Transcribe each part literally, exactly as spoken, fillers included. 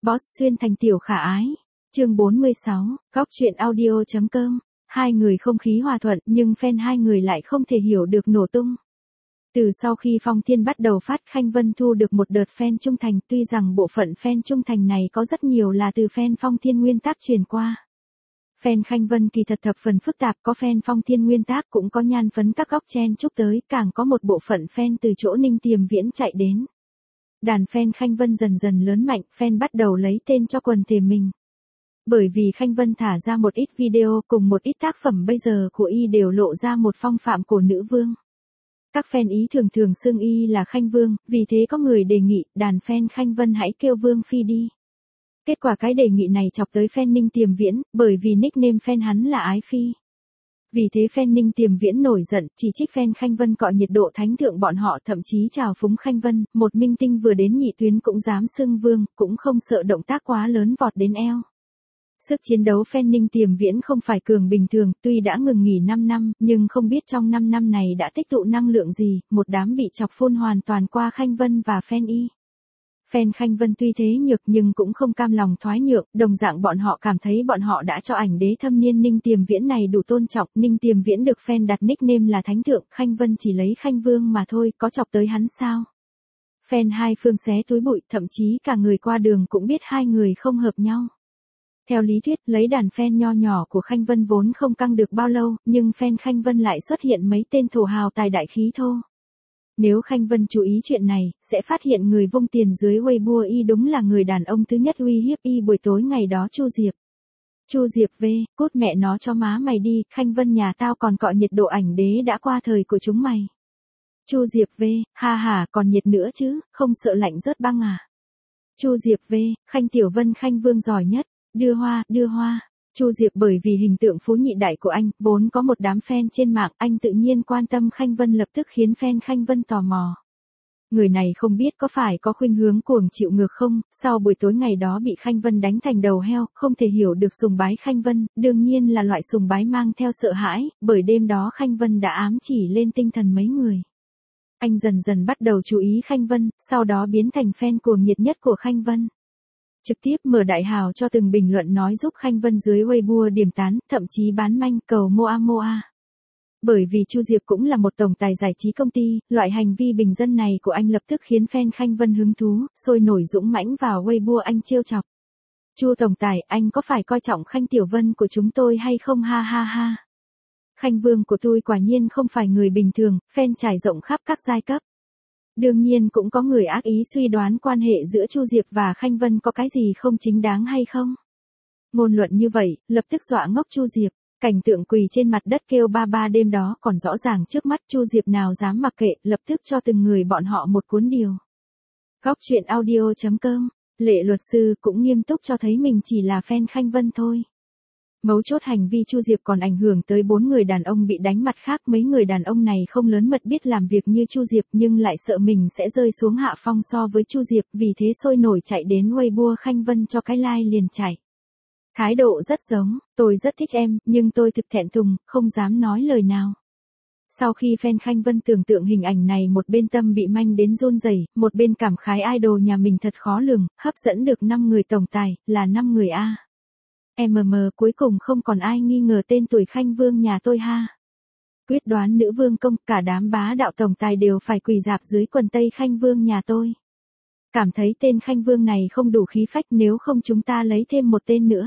Boss xuyên thành tiểu khả ái. Chương bốn mươi sáu, góc truyện audio.com. Hai người không khí hòa thuận nhưng fan hai người lại không thể hiểu được nổ tung. Từ sau khi Phong Thiên bắt đầu phát, Khanh Vân thu được một đợt fan trung thành, tuy rằng bộ phận fan trung thành này có rất nhiều là từ fan Phong Thiên nguyên tác truyền qua. Fan Khanh Vân kỳ thật thập phần phức tạp, có fan Phong Thiên nguyên tác cũng có nhan phấn các góc chen chúc tới, càng có một bộ phận fan từ chỗ Ninh Tiềm Viễn chạy đến. Đàn fan Khanh Vân dần dần lớn mạnh, fan bắt đầu lấy tên cho quần thể mình. Bởi vì Khanh Vân thả ra một ít video cùng một ít tác phẩm bây giờ của y đều lộ ra một phong phạm của nữ vương. Các fan ý thường thường xưng y là Khanh Vương, vì thế có người đề nghị đàn fan Khanh Vân hãy kêu Vương Phi đi. Kết quả cái đề nghị này chọc tới fan Ninh Tiềm Viễn, bởi vì nickname fan hắn là Ái Phi. Vì thế fan Ninh Tiềm Viễn nổi giận, chỉ trích fan Khanh Vân cọ nhiệt độ thánh thượng bọn họ, thậm chí trào phúng Khanh Vân, một minh tinh vừa đến nhị tuyến cũng dám xưng vương, cũng không sợ động tác quá lớn vọt đến eo. Sức chiến đấu fan Ninh Tiềm Viễn không phải cường bình thường, tuy đã ngừng nghỉ năm năm, nhưng không biết trong năm năm này đã tích tụ năng lượng gì, một đám bị chọc phun hoàn toàn qua Khanh Vân và fan y. Fan Khanh Vân tuy thế nhược nhưng cũng không cam lòng thoái nhượng, đồng dạng bọn họ cảm thấy bọn họ đã cho ảnh đế thâm niên Ninh Tiềm Viễn này đủ tôn trọng. Ninh Tiềm Viễn được fan đặt nickname là Thánh Thượng, Khanh Vân chỉ lấy Khanh Vương mà thôi, có chọc tới hắn sao? Fan hai phương xé túi bụi, thậm chí cả người qua đường cũng biết hai người không hợp nhau. Theo lý thuyết, lấy đàn fan nho nhỏ của Khanh Vân vốn không căng được bao lâu, nhưng fan Khanh Vân lại xuất hiện mấy tên thổ hào tài đại khí thô. Nếu Khanh Vân chú ý chuyện này, sẽ phát hiện người vung tiền dưới Weibo y đúng là người đàn ông thứ nhất uy hiếp y buổi tối ngày đó, Chu Diệp. Chu Diệp V, cút mẹ nó cho má mày đi, Khanh Vân nhà tao còn cọ nhiệt độ ảnh đế đã qua thời của chúng mày. Chu Diệp V, ha ha, còn nhiệt nữa chứ, không sợ lạnh rớt băng à. Chu Diệp V, Khanh Tiểu Vân Khanh Vương giỏi nhất, đưa hoa, đưa hoa. Chu Diệp bởi vì hình tượng phú nhị đại của anh, vốn có một đám fan trên mạng, anh tự nhiên quan tâm Khanh Vân lập tức khiến fan Khanh Vân tò mò. Người này không biết có phải có khuynh hướng cuồng chịu ngược không, sau buổi tối ngày đó bị Khanh Vân đánh thành đầu heo, không thể hiểu được sùng bái Khanh Vân, đương nhiên là loại sùng bái mang theo sợ hãi, bởi đêm đó Khanh Vân đã ám chỉ lên tinh thần mấy người. Anh dần dần bắt đầu chú ý Khanh Vân, sau đó biến thành fan cuồng nhiệt nhất của Khanh Vân. Trực tiếp mở đại hào cho từng bình luận nói giúp Khanh Vân dưới Weibo điểm tán, thậm chí bán manh cầu moa moa. Bởi vì Chu Diệp cũng là một tổng tài giải trí công ty, loại hành vi bình dân này của anh lập tức khiến fan Khanh Vân hứng thú, sôi nổi dũng mãnh vào Weibo anh trêu chọc. Chu tổng tài, anh có phải coi trọng Khanh Tiểu Vân của chúng tôi hay không, ha ha ha. Khanh Vương của tôi quả nhiên không phải người bình thường, fan trải rộng khắp các giai cấp. Đương nhiên cũng có người ác ý suy đoán quan hệ giữa Chu Diệp và Khanh Vân có cái gì không chính đáng hay không. Ngôn luận như vậy, lập tức dọa ngốc Chu Diệp, cảnh tượng quỳ trên mặt đất kêu ba ba đêm đó còn rõ ràng trước mắt, Chu Diệp nào dám mặc kệ, lập tức cho từng người bọn họ một cuốn điều. Góc truyện audio.com, Lệ luật sư cũng nghiêm túc cho thấy mình chỉ là fan Khanh Vân thôi. Mấu chốt hành vi Chu Diệp còn ảnh hưởng tới bốn người đàn ông bị đánh, mặt khác mấy người đàn ông này không lớn mật biết làm việc như Chu Diệp nhưng lại sợ mình sẽ rơi xuống hạ phong so với Chu Diệp, vì thế sôi nổi chạy đến Weibo Khanh Vân cho cái like liền chạy. Thái độ rất giống, tôi rất thích em, nhưng tôi thực thẹn thùng, không dám nói lời nào. Sau khi fan Khanh Vân tưởng tượng hình ảnh này, một bên tâm bị manh đến run rẩy, một bên cảm khái idol nhà mình thật khó lường, hấp dẫn được năm người tổng tài, là năm người A. M M cuối cùng không còn ai nghi ngờ tên tuổi Khanh Vương nhà tôi ha. Quyết đoán nữ vương công, cả đám bá đạo tổng tài đều phải quỳ rạp dưới quần tây Khanh Vương nhà tôi. Cảm thấy tên Khanh Vương này không đủ khí phách, nếu không chúng ta lấy thêm một tên nữa.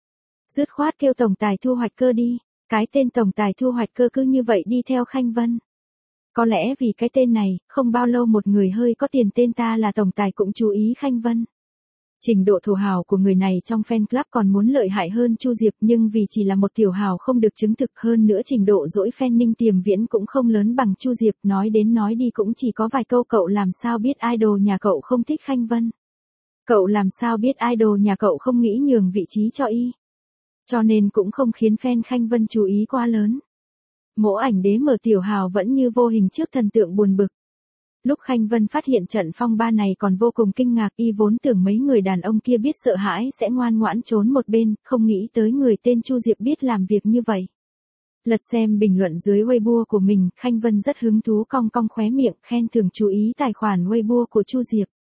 Dứt khoát kêu tổng tài Thu Hoạch Cơ đi, cái tên tổng tài Thu Hoạch Cơ cứ như vậy đi theo Khanh Vân. Có lẽ vì cái tên này, không bao lâu một người hơi có tiền tên ta là tổng tài cũng chú ý Khanh Vân. Trình độ thổ hào của người này trong fan club còn muốn lợi hại hơn Chu Diệp, nhưng vì chỉ là một tiểu hào không được chứng thực, hơn nữa trình độ dỗi fan Ninh Tiềm Viễn cũng không lớn bằng Chu Diệp, nói đến nói đi cũng chỉ có vài câu. Cậu làm sao biết idol nhà cậu không thích Khanh Vân? Cậu làm sao biết idol nhà cậu không nghĩ nhường vị trí cho y? Cho nên cũng không khiến fan Khanh Vân chú ý quá lớn. Mỗi ảnh đế mở tiểu hào vẫn như vô hình trước thần tượng buồn bực. Lúc Khanh Vân phát hiện trận phong ba này còn vô cùng kinh ngạc, y vốn tưởng mấy người đàn ông kia biết sợ hãi sẽ ngoan ngoãn trốn một bên, không nghĩ tới người tên Chu Diệp biết làm việc như vậy. Lật xem bình luận dưới Weibo của mình, Khanh Vân rất hứng thú cong cong khóe miệng, khen thường chú ý tài khoản Weibo của Chu Diệp.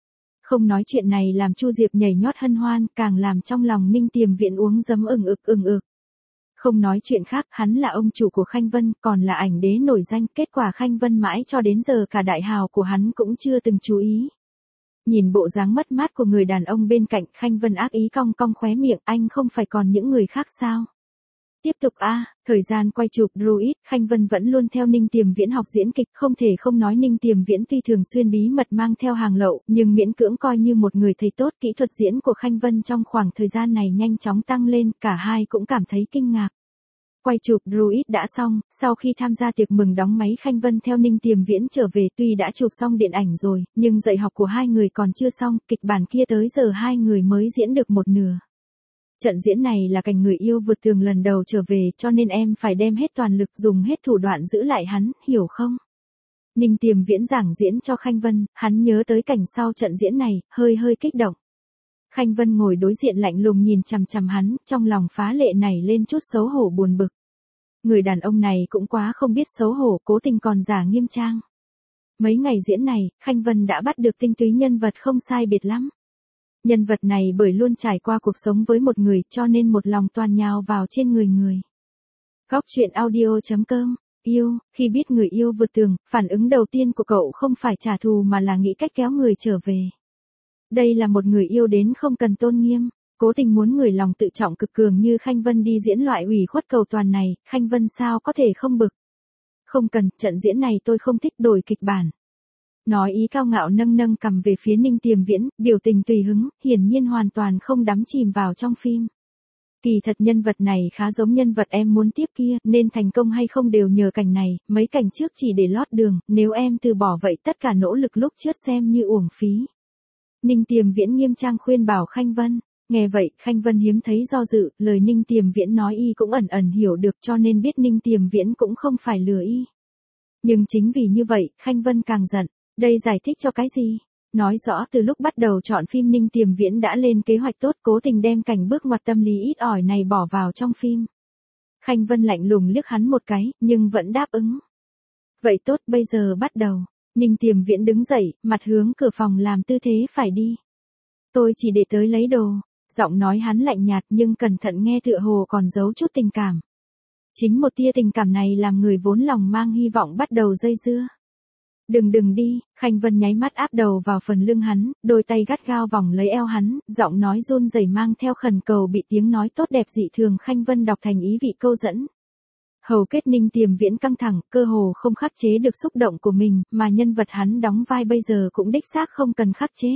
Không nói chuyện này làm Chu Diệp nhảy nhót hân hoan, càng làm trong lòng Ninh Tiềm Viễn uống giấm ừng ực ừng ực. Không nói chuyện khác, hắn là ông chủ của Khanh Vân, còn là ảnh đế nổi danh, kết quả Khanh Vân mãi cho đến giờ cả đại hào của hắn cũng chưa từng chú ý. Nhìn bộ dáng mất mát của người đàn ông bên cạnh, Khanh Vân ác ý cong cong khóe miệng, anh không phải còn những người khác sao? Tiếp tục a, thời gian quay chụp Druid, Khanh Vân vẫn luôn theo Ninh Tiềm Viễn học diễn kịch, không thể không nói Ninh Tiềm Viễn tuy thường xuyên bí mật mang theo hàng lậu, nhưng miễn cưỡng coi như một người thầy tốt. Kỹ thuật diễn của Khanh Vân trong khoảng thời gian này nhanh chóng tăng lên, cả hai cũng cảm thấy kinh ngạc. Quay chụp Druid đã xong, sau khi tham gia tiệc mừng đóng máy Khanh Vân theo Ninh Tiềm Viễn trở về, tuy đã chụp xong điện ảnh rồi, nhưng dạy học của hai người còn chưa xong, kịch bản kia tới giờ hai người mới diễn được một nửa. Trận diễn này là cảnh người yêu vượt tường lần đầu trở về, cho nên em phải đem hết toàn lực, dùng hết thủ đoạn giữ lại hắn, hiểu không? Ninh Tiềm Viễn giảng diễn cho Khanh Vân, hắn nhớ tới cảnh sau trận diễn này, hơi hơi kích động. Khanh Vân ngồi đối diện lạnh lùng nhìn chằm chằm hắn, trong lòng phá lệ này lên chút xấu hổ buồn bực. Người đàn ông này cũng quá không biết xấu hổ, cố tình còn giả nghiêm trang. Mấy ngày diễn này, Khanh Vân đã bắt được tinh túy nhân vật không sai biệt lắm. Nhân vật này bởi luôn trải qua cuộc sống với một người, cho nên một lòng toàn nhào vào trên người người. Góc truyện audio chấm com, yêu, khi biết người yêu vượt tường, phản ứng đầu tiên của cậu không phải trả thù mà là nghĩ cách kéo người trở về. Đây là một người yêu đến không cần tôn nghiêm, cố tình muốn người lòng tự trọng cực cường như Khanh Vân đi diễn loại ủy khuất cầu toàn này, Khanh Vân sao có thể không bực. Không cần, trận diễn này tôi không thích, đổi kịch bản. Nói ý cao ngạo nâng nâng cầm về phía Ninh Tiềm Viễn, biểu tình tùy hứng, hiển nhiên hoàn toàn không đắm chìm vào trong phim. Kỳ thật nhân vật này khá giống nhân vật em muốn tiếp kia, nên thành công hay không đều nhờ cảnh này, mấy cảnh trước chỉ để lót đường, nếu em từ bỏ vậy tất cả nỗ lực lúc trước xem như uổng phí. Ninh Tiềm Viễn nghiêm trang khuyên bảo Khanh Vân, nghe vậy Khanh Vân hiếm thấy do dự, lời Ninh Tiềm Viễn nói y cũng ẩn ẩn hiểu được, cho nên biết Ninh Tiềm Viễn cũng không phải lừa y. Nhưng chính vì như vậy, Khanh Vân càng giận. Đây giải thích cho cái gì? Nói rõ từ lúc bắt đầu chọn phim Ninh Tiềm Viễn đã lên kế hoạch tốt, cố tình đem cảnh bước ngoặt tâm lý ít ỏi này bỏ vào trong phim. Khanh Vân lạnh lùng liếc hắn một cái, nhưng vẫn đáp ứng. Vậy tốt, bây giờ bắt đầu. Ninh Tiềm Viễn đứng dậy, mặt hướng cửa phòng làm tư thế phải đi. Tôi chỉ để tới lấy đồ. Giọng nói hắn lạnh nhạt nhưng cẩn thận nghe tựa hồ còn giấu chút tình cảm. Chính một tia tình cảm này làm người vốn lòng mang hy vọng bắt đầu dây dưa. Đừng đừng đi, Khanh Vân nháy mắt áp đầu vào phần lưng hắn, đôi tay gắt gao vòng lấy eo hắn, giọng nói run rẩy mang theo khẩn cầu bị tiếng nói tốt đẹp dị thường Khanh Vân đọc thành ý vị câu dẫn. Hầu kết Ninh Tiềm Viễn căng thẳng, cơ hồ không khắc chế được xúc động của mình, mà nhân vật hắn đóng vai bây giờ cũng đích xác không cần khắc chế.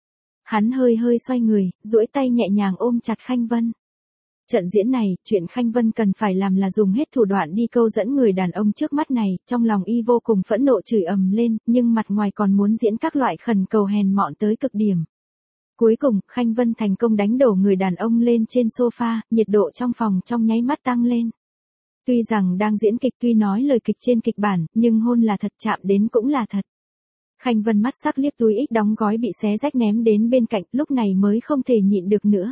Hắn hơi hơi xoay người, duỗi tay nhẹ nhàng ôm chặt Khanh Vân. Trận diễn này, chuyện Khanh Vân cần phải làm là dùng hết thủ đoạn đi câu dẫn người đàn ông trước mắt này, trong lòng y vô cùng phẫn nộ chửi ầm lên, nhưng mặt ngoài còn muốn diễn các loại khẩn cầu hèn mọn tới cực điểm. Cuối cùng, Khanh Vân thành công đánh đổ người đàn ông lên trên sofa, nhiệt độ trong phòng trong nháy mắt tăng lên. Tuy rằng đang diễn kịch, tuy nói lời kịch trên kịch bản, nhưng hôn là thật, chạm đến cũng là thật. Khanh Vân mắt sắc liếc túi ít đóng gói bị xé rách ném đến bên cạnh, lúc này mới không thể nhịn được nữa.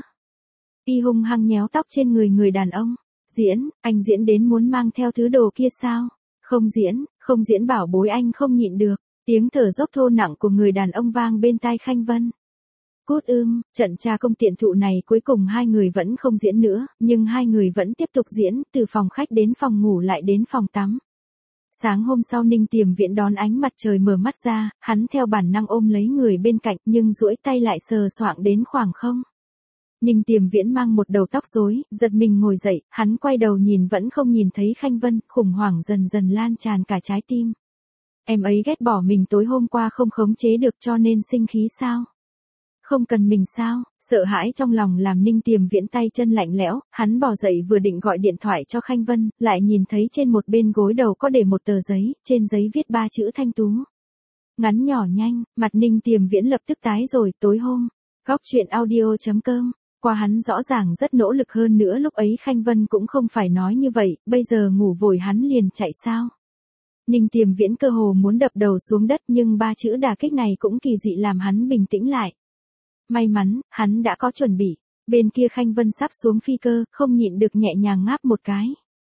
Y hung hăng nhéo tóc trên người người đàn ông. Diễn, anh diễn đến muốn mang theo thứ đồ kia sao? Không diễn, không diễn bảo bối anh không nhịn được. Tiếng thở dốc thô nặng của người đàn ông vang bên tai Khanh Vân. Cút ưm, trận tra công tiện thụ này cuối cùng hai người vẫn không diễn nữa, nhưng hai người vẫn tiếp tục diễn, từ phòng khách đến phòng ngủ lại đến phòng tắm. Sáng hôm sau Ninh Tiềm Viễn đón ánh mặt trời mở mắt ra, hắn theo bản năng ôm lấy người bên cạnh nhưng duỗi tay lại sờ soạng đến khoảng không. Ninh Tiềm Viễn mang một đầu tóc rối, giật mình ngồi dậy, hắn quay đầu nhìn vẫn không nhìn thấy Khanh Vân, khủng hoảng dần dần lan tràn cả trái tim. Em ấy ghét bỏ mình tối hôm qua không khống chế được cho nên sinh khí sao? Không cần mình sao? Sợ hãi trong lòng làm Ninh Tiềm Viễn tay chân lạnh lẽo, hắn bò dậy vừa định gọi điện thoại cho Khanh Vân, lại nhìn thấy trên một bên gối đầu có để một tờ giấy, trên giấy viết ba chữ Thanh Tú. Ngắn nhỏ nhanh, mặt Ninh Tiềm Viễn lập tức tái rồi, tối hôm. Góc truyện audio chấm com. Qua hắn rõ ràng rất nỗ lực hơn nữa lúc ấy Khanh Vân cũng không phải nói như vậy, bây giờ ngủ vội hắn liền chạy sao. Ninh Tiềm Viễn cơ hồ muốn đập đầu xuống đất nhưng ba chữ đả kích này cũng kỳ dị làm hắn bình tĩnh lại. May mắn, hắn đã có chuẩn bị. Bên kia Khanh Vân sắp xuống phi cơ, không nhịn được nhẹ nhàng ngáp một cái.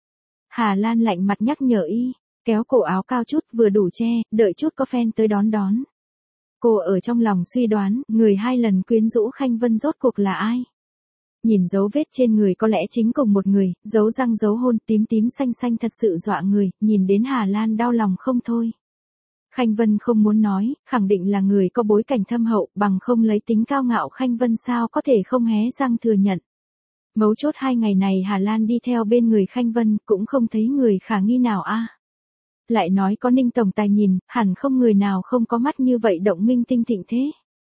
Hà Lan lạnh mặt nhắc nhở y, kéo cổ áo cao chút vừa đủ che, đợi chút có fan tới đón đón. cô ở trong lòng suy đoán, người hai lần quyến rũ Khanh Vân rốt cuộc là ai? Nhìn dấu vết trên người có lẽ chính cùng một người, dấu răng dấu hôn tím tím xanh xanh thật sự dọa người, nhìn đến Hà Lan đau lòng không thôi. Khanh Vân không muốn nói, khẳng định là người có bối cảnh thâm hậu, bằng không lấy tính cao ngạo Khanh Vân sao có thể không hé răng thừa nhận. Mấu chốt hai ngày này Hà Lan đi theo bên người Khanh Vân, cũng không thấy người khả nghi nào a. Lại nói có Ninh tổng tài nhìn, hẳn không người nào không có mắt như vậy động minh tinh thịnh thế.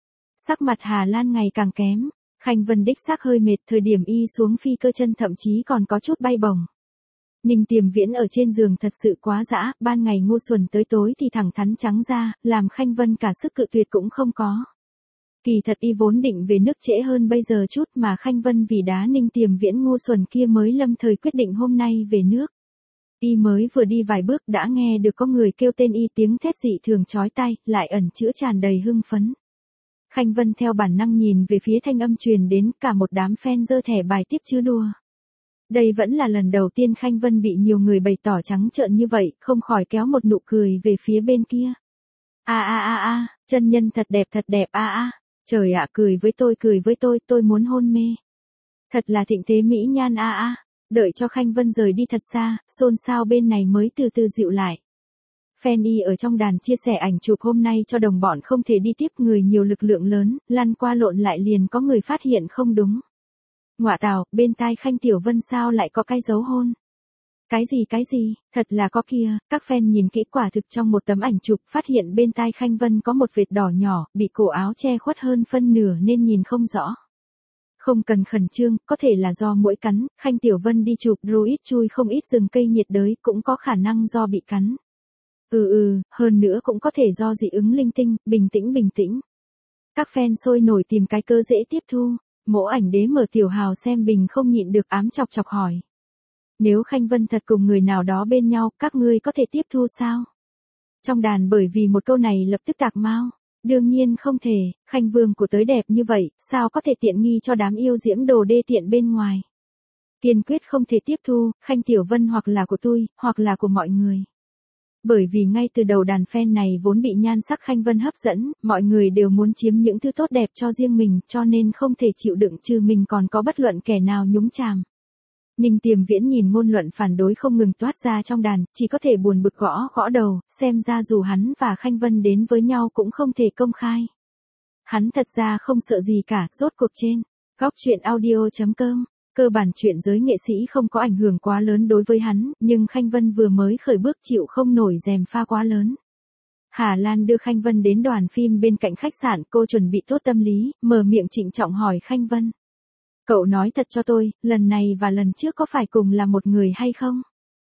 Sắc mặt Hà Lan ngày càng kém, Khanh Vân đích xác hơi mệt, thời điểm y xuống phi cơ chân thậm chí còn có chút bay bổng. Ninh Tiềm Viễn ở trên giường thật sự quá dã, ban ngày ngu xuẩn tới tối thì thẳng thắn trắng ra, làm Khanh Vân cả sức cự tuyệt cũng không có. Kỳ thật y vốn định về nước trễ hơn bây giờ chút mà Khanh Vân vì đá Ninh Tiềm Viễn ngu xuẩn kia mới lâm thời quyết định hôm nay về nước. Y mới vừa đi vài bước đã nghe được có người kêu tên y, tiếng thét dị thường chói tai, lại ẩn chứa tràn đầy hưng phấn. Khanh Vân theo bản năng nhìn về phía thanh âm truyền đến, cả một đám fan giơ thẻ bài tiếp chứ đùa. Đây vẫn là lần đầu tiên Khanh Vân bị nhiều người bày tỏ trắng trợn như vậy, không khỏi kéo một nụ cười về phía bên kia. A a a a, chân nhân thật đẹp thật đẹp a a, trời ạ, cười với tôi cười với tôi, tôi muốn hôn mê. Thật là thịnh thế mỹ nhan a a. Đợi cho Khanh Vân rời đi thật xa, xôn xao bên này mới từ từ dịu lại. Fan y ở trong đàn chia sẻ ảnh chụp hôm nay cho đồng bọn không thể đi tiếp, người nhiều lực lượng lớn, lăn qua lộn lại liền có người phát hiện không đúng. Ngọa tào, bên tai Khanh Tiểu Vân sao lại có cái dấu hôn? Cái gì cái gì, thật là có kia, các fan nhìn kỹ quả thực trong một tấm ảnh chụp phát hiện bên tai Khanh Vân có một vệt đỏ nhỏ, bị cổ áo che khuất hơn phân nửa nên nhìn không rõ. Không cần khẩn trương, có thể là do muỗi cắn, Khanh Tiểu Vân đi chụp druid chui không ít rừng cây nhiệt đới, cũng có khả năng do bị cắn. Ừ ừ, hơn nữa cũng có thể do dị ứng linh tinh, bình tĩnh bình tĩnh. Các fan sôi nổi tìm cái cơ dễ tiếp thu, mỗ ảnh đế mở tiểu hào xem bình không nhịn được ám chọc chọc hỏi. Nếu Khanh Vân thật cùng người nào đó bên nhau, các ngươi có thể tiếp thu sao? Trong đàn bởi vì một câu này lập tức tạc mau. Đương nhiên không thể, Khanh Vương của tới đẹp như vậy, sao có thể tiện nghi cho đám yêu diễm đồ đê tiện bên ngoài. Kiên quyết không thể tiếp thu, Khanh Tiểu Vân hoặc là của tôi, hoặc là của mọi người. Bởi vì ngay từ đầu đàn fan này vốn bị nhan sắc Khanh Vân hấp dẫn, mọi người đều muốn chiếm những thứ tốt đẹp cho riêng mình, cho nên không thể chịu đựng trừ mình còn có bất luận kẻ nào nhúng chàm. Ninh Tiềm Viễn nhìn ngôn luận phản đối không ngừng toát ra trong đàn, chỉ có thể buồn bực gõ gõ đầu, xem ra dù hắn và Khanh Vân đến với nhau cũng không thể công khai. Hắn thật ra không sợ gì cả, rốt cuộc trên góc truyện audio chấm com, cơ bản chuyện giới nghệ sĩ không có ảnh hưởng quá lớn đối với hắn, nhưng Khanh Vân vừa mới khởi bước chịu không nổi rèm pha quá lớn. Hà Lan đưa Khanh Vân đến đoàn phim bên cạnh khách sạn, cô chuẩn bị tốt tâm lý, mở miệng trịnh trọng hỏi Khanh Vân. Cậu nói thật cho tôi, lần này và lần trước có phải cùng là một người hay không?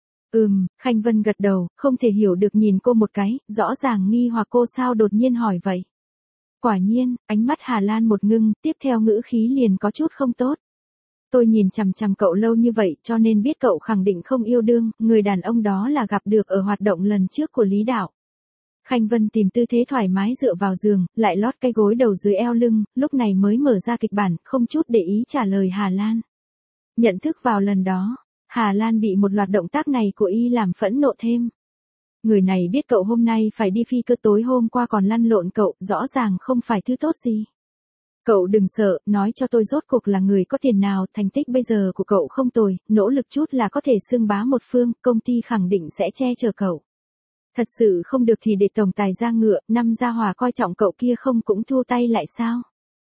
Ừm, Khanh Vân gật đầu, không thể hiểu được nhìn cô một cái, rõ ràng nghi hoặc cô sao đột nhiên hỏi vậy. Quả nhiên, ánh mắt Hà Lan một ngưng, tiếp theo ngữ khí liền có chút không tốt. Tôi nhìn chằm chằm cậu lâu như vậy cho nên biết cậu khẳng định không yêu đương, người đàn ông đó là gặp được ở hoạt động lần trước của Lý Đạo. Khanh Vân tìm tư thế thoải mái dựa vào giường, lại lót cái gối đầu dưới eo lưng, lúc này mới mở ra kịch bản, không chút để ý trả lời Hà Lan. Nhận thức vào lần đó, Hà Lan bị một loạt động tác này của y làm phẫn nộ thêm. Người này biết cậu hôm nay phải đi phi cơ, tối hôm qua còn lăn lộn cậu, rõ ràng không phải thứ tốt gì. Cậu đừng sợ, nói cho tôi rốt cuộc là người có tiền nào, thành tích bây giờ của cậu không tồi, nỗ lực chút là có thể xưng bá một phương, công ty khẳng định sẽ che chở cậu. Thật sự không được thì để tổng tài ra ngựa, năm gia hòa coi trọng cậu kia không cũng thua tay lại sao?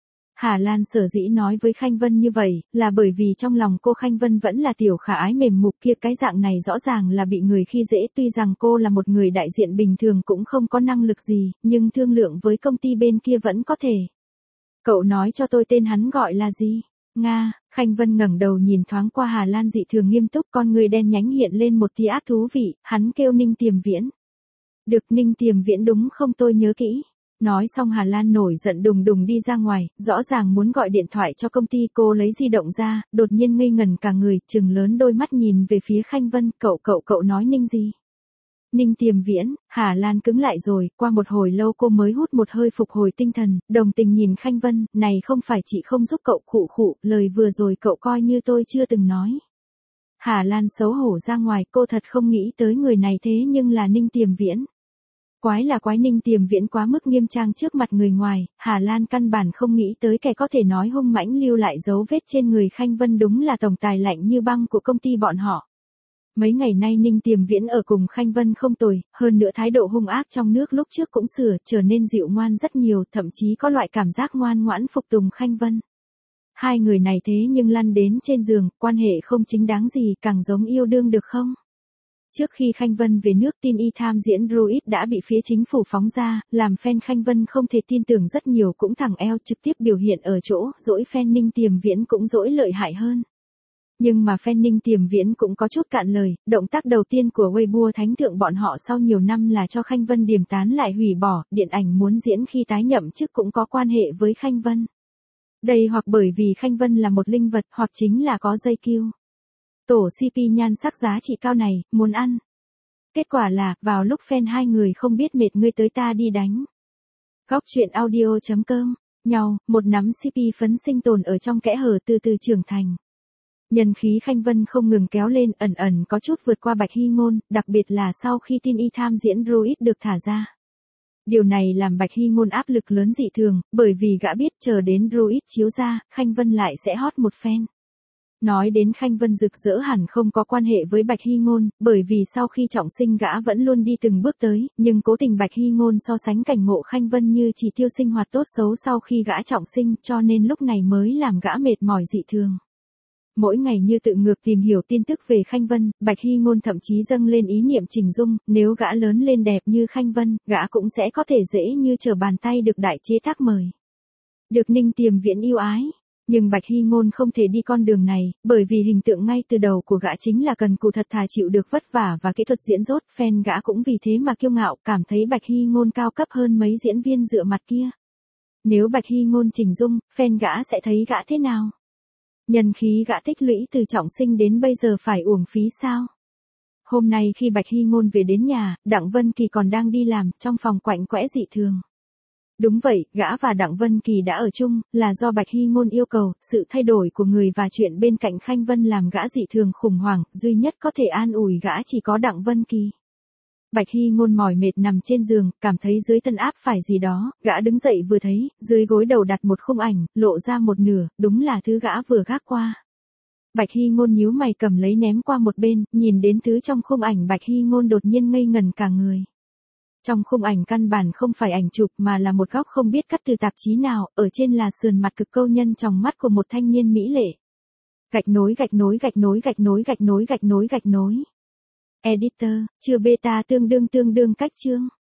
Hà Lan sở dĩ nói với Khanh Vân như vậy, là bởi vì trong lòng cô Khanh Vân vẫn là tiểu khả ái mềm mục kia, cái dạng này rõ ràng là bị người khi dễ, tuy rằng cô là một người đại diện bình thường cũng không có năng lực gì, nhưng thương lượng với công ty bên kia vẫn có thể. Cậu nói cho tôi tên hắn gọi là gì? Nga, Khanh Vân ngẩng đầu nhìn thoáng qua Hà Lan dị thường nghiêm túc, con người đen nhánh hiện lên một tia ác thú vị, hắn kêu Ninh Tiềm Viễn. Được, Ninh Tiềm Viễn đúng không, tôi nhớ kỹ. Nói xong Hà Lan nổi giận đùng đùng đi ra ngoài, rõ ràng muốn gọi điện thoại cho công ty, cô lấy di động ra, đột nhiên ngây ngẩn cả người, trừng lớn đôi mắt nhìn về phía Khanh Vân, cậu cậu cậu nói Ninh gì? Ninh Tiềm Viễn, Hà Lan cứng lại rồi, qua một hồi lâu cô mới hút một hơi phục hồi tinh thần, đồng tình nhìn Khanh Vân, này không phải chị không giúp cậu, khụ khụ, lời vừa rồi cậu coi như tôi chưa từng nói. Hà Lan xấu hổ ra ngoài, cô thật không nghĩ tới người này thế nhưng là Ninh Tiềm Viễn. Quái là quái Ninh Tiềm Viễn quá mức nghiêm trang trước mặt người ngoài, Hà Lan căn bản không nghĩ tới kẻ có thể nói hung mãnh lưu lại dấu vết trên người Khanh Vân đúng là tổng tài lạnh như băng của công ty bọn họ. Mấy ngày nay Ninh Tiềm Viễn ở cùng Khanh Vân không tồi, hơn nữa thái độ hung ác trong nước lúc trước cũng sửa, trở nên dịu ngoan rất nhiều, thậm chí có loại cảm giác ngoan ngoãn phục tùng Khanh Vân. Hai người này thế nhưng lăn đến trên giường, quan hệ không chính đáng gì, càng giống yêu đương được không? Trước khi Khanh Vân về nước tin y tham diễn Druid đã bị phía chính phủ phóng ra, làm fan Khanh Vân không thể tin tưởng rất nhiều cũng thẳng eo trực tiếp biểu hiện ở chỗ, dỗi fan Ninh Tiềm Viễn cũng dỗi lợi hại hơn. Nhưng mà fan Ninh Tiềm Viễn cũng có chút cạn lời, động tác đầu tiên của Weibo thánh thượng bọn họ sau nhiều năm là cho Khanh Vân điểm tán lại hủy bỏ, điện ảnh muốn diễn khi tái nhậm chức cũng có quan hệ với Khanh Vân. Đây hoặc bởi vì Khanh Vân là một linh vật hoặc chính là có dây kiêu. Tổ xê pê nhan sắc giá trị cao này, muốn ăn. Kết quả là, vào lúc fan hai người không biết mệt ngươi tới ta đi đánh. Góc truyện audio chấm com, nhau, một nắm xê pê phấn sinh tồn ở trong kẽ hở từ từ trưởng thành. Nhân khí Khanh Vân không ngừng kéo lên, ẩn ẩn có chút vượt qua Bạch Hy Ngôn, đặc biệt là sau khi tin y tham diễn Druid được thả ra. Điều này làm Bạch Hy Ngôn áp lực lớn dị thường, bởi vì gã biết chờ đến Druid chiếu ra, Khanh Vân lại sẽ hot một phen. Nói đến Khanh Vân rực rỡ hẳn không có quan hệ với Bạch Hy Ngôn, bởi vì sau khi trọng sinh gã vẫn luôn đi từng bước tới, nhưng cố tình Bạch Hy Ngôn so sánh cảnh ngộ Khanh Vân như chỉ tiêu sinh hoạt tốt xấu sau khi gã trọng sinh, cho nên lúc này mới làm gã mệt mỏi dị thường. Mỗi ngày như tự ngược tìm hiểu tin tức về Khanh Vân, Bạch Hy Ngôn thậm chí dâng lên ý niệm chỉnh dung, nếu gã lớn lên đẹp như Khanh Vân, gã cũng sẽ có thể dễ như trở bàn tay được đại chế tác mời. Được Ninh Tiềm Viễn yêu ái. Nhưng Bạch Hy Ngôn không thể đi con đường này, bởi vì hình tượng ngay từ đầu của gã chính là cần cù thật thà chịu được vất vả và kỹ thuật diễn dốt, fan gã cũng vì thế mà kiêu ngạo, cảm thấy Bạch Hy Ngôn cao cấp hơn mấy diễn viên dựa mặt kia. Nếu Bạch Hy Ngôn chỉnh dung, fan gã sẽ thấy gã thế nào? Nhân khí gã tích lũy từ trọng sinh đến bây giờ phải uổng phí sao? Hôm nay khi Bạch Hy Ngôn về đến nhà, Đặng Vân Kỳ còn đang đi làm, trong phòng quạnh quẽ dị thường. Đúng vậy, gã và Đặng Vân Kỳ đã ở chung, là do Bạch Hy Ngôn yêu cầu, sự thay đổi của người và chuyện bên cạnh Khanh Vân làm gã dị thường khủng hoảng, duy nhất có thể an ủi gã chỉ có Đặng Vân Kỳ. Bạch Hy Ngôn mỏi mệt nằm trên giường, cảm thấy dưới thân áp phải gì đó, gã đứng dậy vừa thấy, dưới gối đầu đặt một khung ảnh, lộ ra một nửa, đúng là thứ gã vừa gác qua. Bạch Hy Ngôn nhíu mày cầm lấy ném qua một bên, nhìn đến thứ trong khung ảnh Bạch Hy Ngôn đột nhiên ngây ngần cả người. Trong khung ảnh căn bản không phải ảnh chụp mà là một góc không biết cắt từ tạp chí nào, ở trên là sườn mặt cực câu nhân trong mắt của một thanh niên mỹ lệ. Gạch nối gạch nối gạch nối gạch nối gạch nối gạch nối gạch nối. Editor, chưa beta tương đương tương đương cách chương.